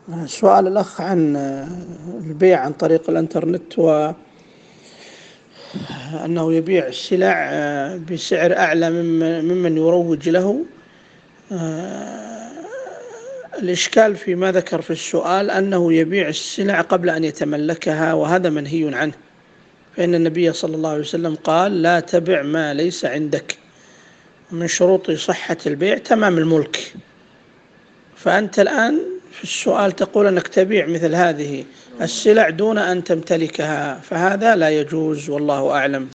سؤال الأخ عن البيع عن طريق الإنترنت، وأنه يبيع السلع بسعر أعلى ممن يروج له. الإشكال فيما ذكر في السؤال أنه يبيع السلع قبل أن يتملكها، وهذا منهي عنه، فإن النبي صلى الله عليه وسلم قال: لا تبع ما ليس عندك. من شروط صحة البيع تمام الملك. فأنت الآن في السؤال تقول أنك تبيع مثل هذه السلع دون أن تمتلكها، فهذا لا يجوز، والله أعلم.